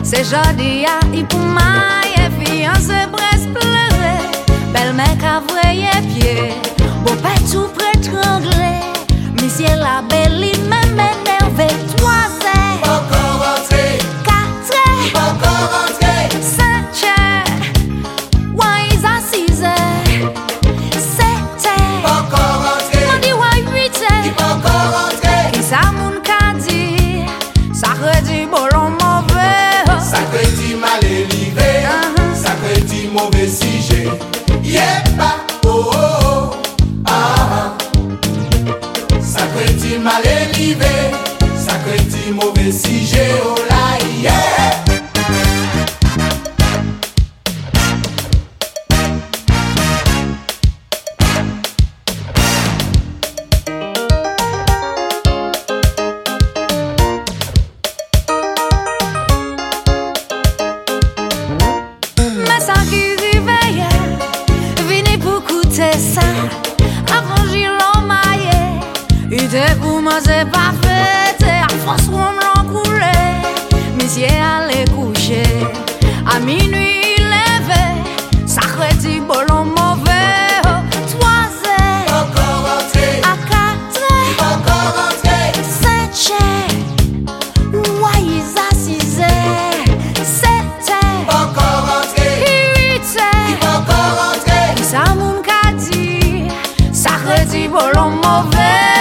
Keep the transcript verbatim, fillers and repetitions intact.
C'est jodi a y pour maille, fiancé presque pleurer. Belle mec a vrayé pied, beau père tout prêt trembler. Monsieur la belle, il m'a énervé. Trois heures, Encore rentré, quatre heures, encore rentré, cinq heures, ouais, ils a six heures, sept heures, encore rentré, on dit ouais, huit heures. encore rentré. Qui ça moun ka di, ça redit bolon mauvais. Sacré dit mal élevé, Uh-huh. sacré dit mauvais sujet. Yeah, bah, oh, oh, oh, ah, ah. Sacré dit mal élevé, sacré dit mauvais sujet. Oh là, yeah. Mais ça qui réveille, venez pour coûter ça. Avant j'y l'emmaillé, il était pour moi c'est pas fait. À force où on me l'encoulait, monsieur allait coucher. À minuit il levait, ça redit bolon mauvais. Trois heures, Encore rentré, à quatre heures, encore rentré, cinq heures, ouais ils a six heures, sept heures, encore rentré, huit heures. encore rentré. Ça moun ka di, ça redit bolon mauvais.